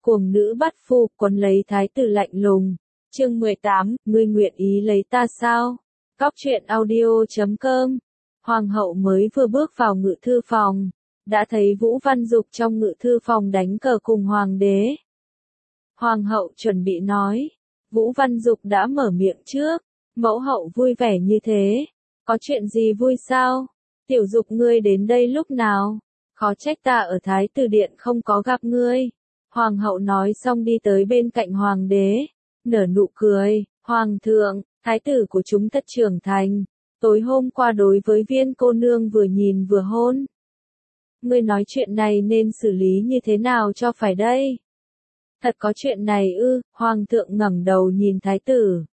Cuồng nữ bắt phu, quấn lấy thái tử lạnh lùng. Chương 18, ngươi nguyện ý lấy ta sao? Cóc truyện audio.com. Hoàng hậu mới vừa bước vào ngự thư phòng, đã thấy Vũ Văn Dục trong ngự thư phòng đánh cờ cùng hoàng đế. Hoàng hậu chuẩn bị nói, Vũ Văn Dục đã mở miệng trước, mẫu hậu vui vẻ như thế, có chuyện gì vui sao? Tiểu Dục ngươi đến đây lúc nào? Khó trách ta ở Thái Tử Điện không có gặp ngươi. Hoàng hậu nói xong đi tới bên cạnh hoàng đế, nở nụ cười, hoàng thượng, thái tử của chúng tất trưởng thành, tối hôm qua đối với Viên cô nương vừa nhìn vừa hôn. Ngươi nói chuyện này nên xử lý như thế nào cho phải đây? Thật có chuyện này ư? Hoàng thượng ngẩng đầu nhìn thái tử.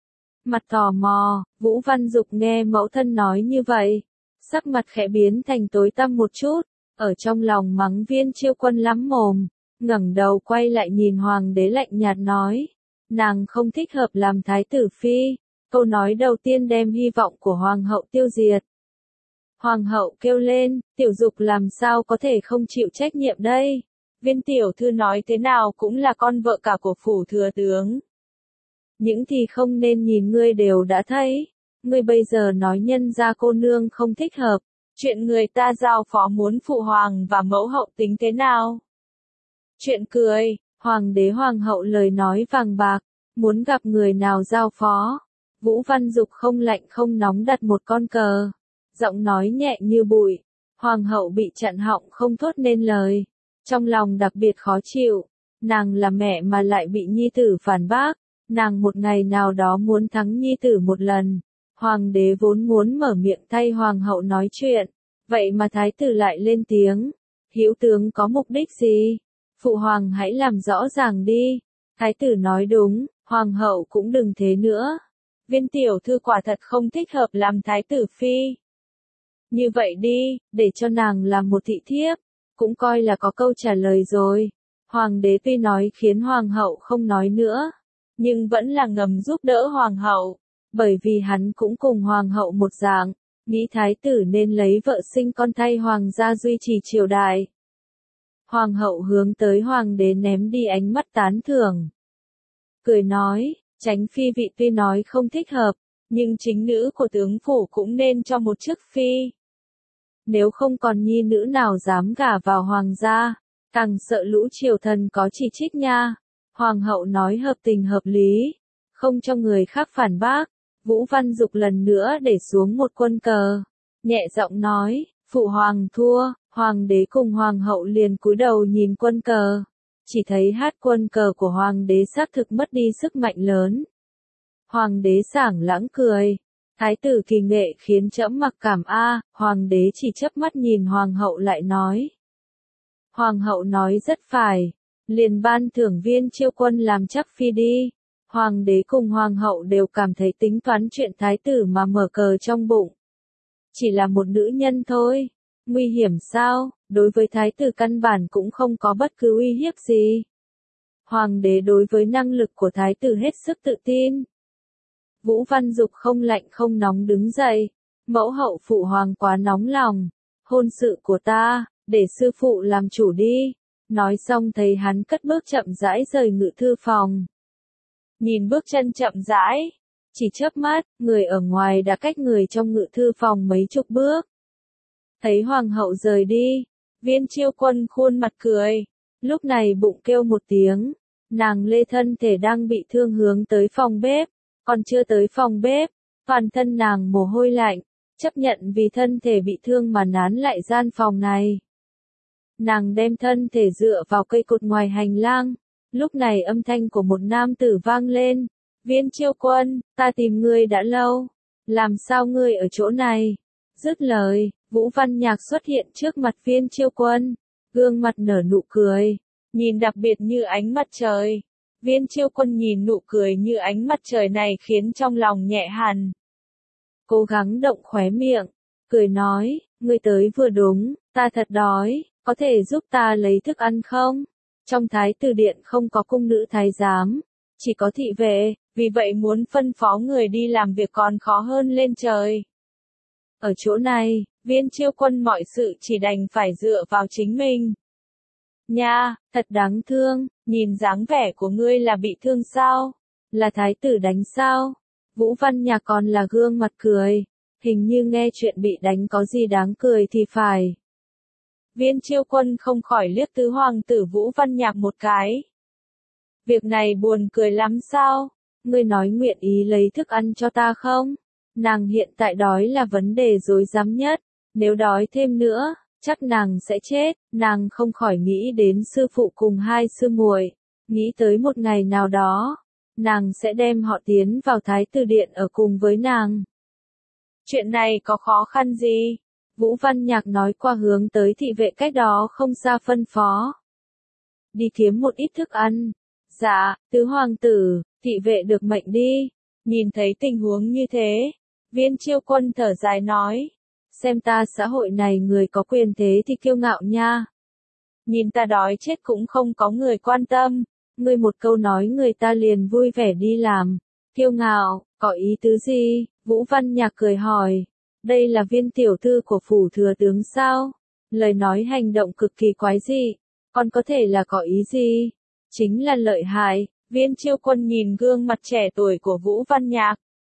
Mặt tò mò, Vũ Văn Dục nghe mẫu thân nói như vậy, sắc mặt khẽ biến thành tối tăm một chút, ở trong lòng mắng Viên Chiêu Quân lắm mồm, ngẩng đầu quay lại nhìn hoàng đế lạnh nhạt nói, nàng không thích hợp làm thái tử phi. Câu nói đầu tiên đem hy vọng của hoàng hậu tiêu diệt. Hoàng hậu kêu lên, Tiểu Dục làm sao có thể không chịu trách nhiệm đây? Viên tiểu thư nói thế nào cũng là con vợ cả của phủ thừa tướng. Những thì không nên nhìn ngươi đều đã thấy. Ngươi bây giờ nói nhân gia cô nương không thích hợp. Chuyện người ta giao phó muốn phụ hoàng và mẫu hậu tính thế nào? Chuyện cười, hoàng đế hoàng hậu lời nói vàng bạc, muốn gặp người nào giao phó. Vũ Văn Dục không lạnh không nóng đặt một con cờ, giọng nói nhẹ như bụi. Hoàng hậu bị chặn họng không thốt nên lời, trong lòng đặc biệt khó chịu. Nàng là mẹ mà lại bị nhi tử phản bác, nàng một ngày nào đó muốn thắng nhi tử một lần. Hoàng đế vốn muốn mở miệng thay hoàng hậu nói chuyện, vậy mà thái tử lại lên tiếng. Hữu tướng có mục đích gì? Phụ hoàng hãy làm rõ ràng đi. Thái tử nói đúng, hoàng hậu cũng đừng thế nữa. Viên tiểu thư quả thật không thích hợp làm thái tử phi. Như vậy đi, để cho nàng làm một thị thiếp, cũng coi là có câu trả lời rồi. Hoàng đế tuy nói khiến hoàng hậu không nói nữa, nhưng vẫn là ngầm giúp đỡ hoàng hậu, bởi vì hắn cũng cùng hoàng hậu một dạng, nghĩ thái tử nên lấy vợ sinh con thay hoàng gia duy trì triều đại. Hoàng hậu hướng tới hoàng đế ném đi ánh mắt tán thưởng. Cười nói, Chánh phi vị tuy nói không thích hợp, nhưng chính nữ của tướng phủ cũng nên cho một chức phi. Nếu không còn nhi nữ nào dám gả vào hoàng gia, càng sợ lũ triều thần có chỉ trích nha. Hoàng hậu nói hợp tình hợp lý, không cho người khác phản bác. Vũ Văn Dục lần nữa để xuống một quân cờ, nhẹ giọng nói, phụ hoàng thua. Hoàng đế cùng hoàng hậu liền cúi đầu nhìn quân cờ, chỉ thấy hát quân cờ của hoàng đế xác thực mất đi sức mạnh lớn. Hoàng đế sảng lãng cười, thái tử kỳ nghệ khiến trẫm mặc cảm a. Hoàng đế chỉ chớp mắt nhìn hoàng hậu lại nói. Hoàng hậu nói rất phải, liền ban thưởng Viên Chiêu Quân làm chắc phi đi. Hoàng đế cùng hoàng hậu đều cảm thấy tính toán chuyện thái tử mà mở cờ trong bụng. Chỉ là một nữ nhân thôi. Nguy hiểm sao? Đối với thái tử căn bản cũng không có bất cứ uy hiếp gì. Hoàng đế đối với năng lực của thái tử hết sức tự tin. Vũ Văn Dục không lạnh không nóng đứng dậy. Mẫu hậu phụ hoàng quá nóng lòng. Hôn sự của ta, để sư phụ làm chủ đi. Nói xong thấy hắn cất bước chậm rãi rời ngự thư phòng. Nhìn bước chân chậm rãi, chỉ chớp mắt, người ở ngoài đã cách người trong ngự thư phòng mấy chục bước. Thấy hoàng hậu rời đi, Viên Chiêu Quân khuôn mặt cười, lúc này bụng kêu một tiếng, nàng lê thân thể đang bị thương hướng tới phòng bếp, còn chưa tới phòng bếp, toàn thân nàng mồ hôi lạnh, chấp nhận vì thân thể bị thương mà nán lại gian phòng này. Nàng đem thân thể dựa vào cây cột ngoài hành lang, lúc này âm thanh của một nam tử vang lên, Viên Chiêu Quân, ta tìm ngươi đã lâu, làm sao ngươi ở chỗ này? Dứt lời, Vũ Văn Nhạc xuất hiện trước mặt Viên Chiêu Quân, gương mặt nở nụ cười, nhìn đặc biệt như ánh mặt trời. Viên Chiêu Quân nhìn nụ cười như ánh mặt trời này khiến trong lòng nhẹ hẳn. Cố gắng động khóe miệng, cười nói, ngươi tới vừa đúng, ta thật đói, có thể giúp ta lấy thức ăn không? Trong Thái Tử Điện không có cung nữ thái giám, chỉ có thị vệ, vì vậy muốn phân phó người đi làm việc còn khó hơn lên trời. Ở chỗ này, Viên Chiêu Quân mọi sự chỉ đành phải dựa vào chính mình. Nha, thật đáng thương, nhìn dáng vẻ của ngươi là bị thương sao? Là thái tử đánh sao? Vũ Văn Nhạc còn là gương mặt cười, hình như nghe chuyện bị đánh có gì đáng cười thì phải. Viên Chiêu Quân không khỏi liếc tứ hoàng tử Vũ Văn Nhạc một cái. Việc này buồn cười lắm sao? Ngươi nói nguyện ý lấy thức ăn cho ta không? Nàng hiện tại đói là vấn đề rối rắm nhất, nếu đói thêm nữa, chắc nàng sẽ chết. Nàng không khỏi nghĩ đến sư phụ cùng hai sư muội, nghĩ tới một ngày nào đó, nàng sẽ đem họ tiến vào Thái tử điện ở cùng với nàng. Chuyện này có khó khăn gì? Vũ Văn Nhạc nói qua hướng tới thị vệ cách đó không xa phân phó. Đi kiếm một ít thức ăn. Dạ, tứ hoàng tử, thị vệ được mệnh đi. Nhìn thấy tình huống như thế, Viên Chiêu Quân thở dài nói. Xem ta xã hội này người có quyền thế thì kiêu ngạo nha. Nhìn ta đói chết cũng không có người quan tâm. Ngươi một câu nói người ta liền vui vẻ đi làm. Kiêu ngạo, có ý tứ gì? Vũ Văn Nhạc cười hỏi. Đây là Viên tiểu thư của phủ thừa tướng sao? Lời nói hành động cực kỳ quái dị. Còn có thể là có ý gì? Chính là lợi hại. Viên Chiêu Quân nhìn gương mặt trẻ tuổi của Vũ Văn Nhạc.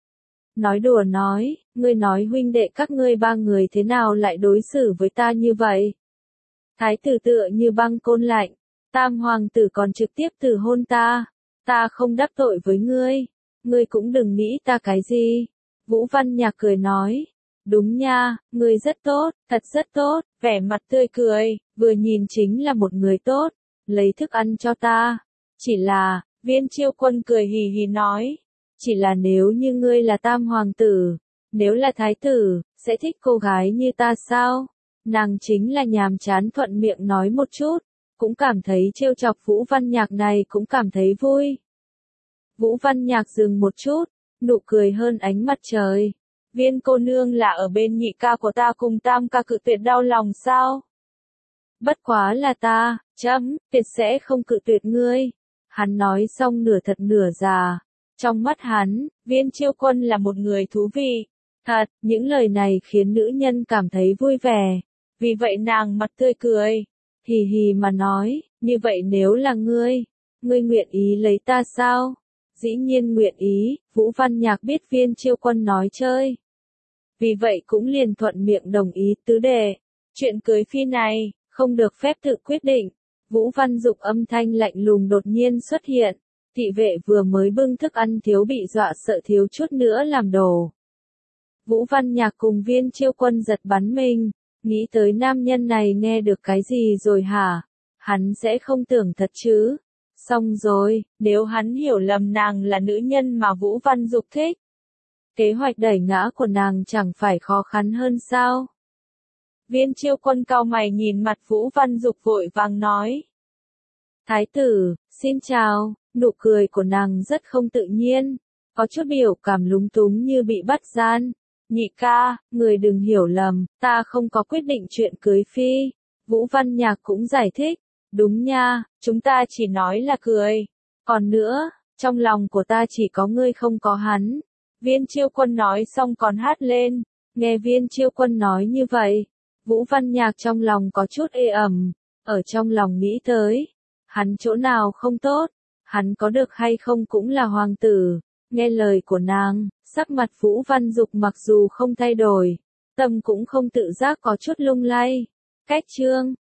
Nói đùa nói, ngươi nói huynh đệ các ngươi ba người thế nào lại đối xử với ta như vậy? Thái tử tựa như băng côn lạnh, tam hoàng tử còn trực tiếp từ hôn ta không đắc tội với ngươi cũng đừng nghĩ ta cái gì. Vũ Văn Nhạc cười nói, đúng nha, ngươi rất tốt, thật rất tốt, vẻ mặt tươi cười, vừa nhìn chính là một người tốt, lấy thức ăn cho ta. Chỉ là, Viên Chiêu Quân cười hì hì nói, chỉ là nếu như ngươi là tam hoàng tử, nếu là thái tử, sẽ thích cô gái như ta sao? Nàng chính là nhàm chán thuận miệng nói một chút, cũng cảm thấy trêu chọc Vũ Văn Nhạc này cũng cảm thấy vui. Vũ Văn Nhạc dừng một chút, nụ cười hơn ánh mặt trời. Viên cô nương là ở bên nhị ca của ta cùng tam ca cự tuyệt đau lòng sao? Bất quá là ta, tuyệt sẽ không cự tuyệt ngươi. Hắn nói xong nửa thật nửa giả. Trong mắt hắn, Viên Chiêu Quân là một người thú vị. Thật, những lời này khiến nữ nhân cảm thấy vui vẻ. Vì vậy nàng mặt tươi cười, hì hì mà nói, như vậy nếu là ngươi nguyện ý lấy ta sao? Dĩ nhiên nguyện ý. Vũ Văn Nhạc biết Viên Chiêu Quân nói chơi. Vì vậy cũng liền thuận miệng đồng ý tứ đề. Chuyện cưới phi này, không được phép tự quyết định. Vũ Văn Dục âm thanh lạnh lùng đột nhiên xuất hiện. Thị vệ vừa mới bưng thức ăn thiếu bị dọa sợ thiếu chút nữa làm đổ. Vũ Văn Nhạc cùng Viên Chiêu Quân giật bắn mình, nghĩ tới nam nhân này nghe được cái gì rồi hả? Hắn sẽ không tưởng thật chứ? Xong rồi, nếu hắn hiểu lầm nàng là nữ nhân mà Vũ Văn Dục thích, kế hoạch đẩy ngã của nàng chẳng phải khó khăn hơn sao? Viên Chiêu Quân cau mày nhìn mặt Vũ Văn Dục vội vàng nói. Thái tử, xin chào. Nụ cười của nàng rất không tự nhiên, có chút biểu cảm lúng túng như bị bắt gian. Nhị ca, người đừng hiểu lầm, ta không có quyết định chuyện cưới phi. Vũ Văn Nhạc cũng giải thích, đúng nha, chúng ta chỉ nói là cười. Còn nữa, trong lòng của ta chỉ có ngươi không có hắn. Viên Chiêu Quân nói xong còn hát lên, nghe Viên Chiêu Quân nói như vậy. Vũ Văn Nhạc trong lòng có chút ê ẩm, ở trong lòng nghĩ tới, hắn chỗ nào không tốt. Hắn có được hay không cũng là hoàng tử. Nghe lời của nàng, sắc mặt Vũ Văn Dục mặc dù không thay đổi, tâm cũng không tự giác có chút lung lay. Cách chương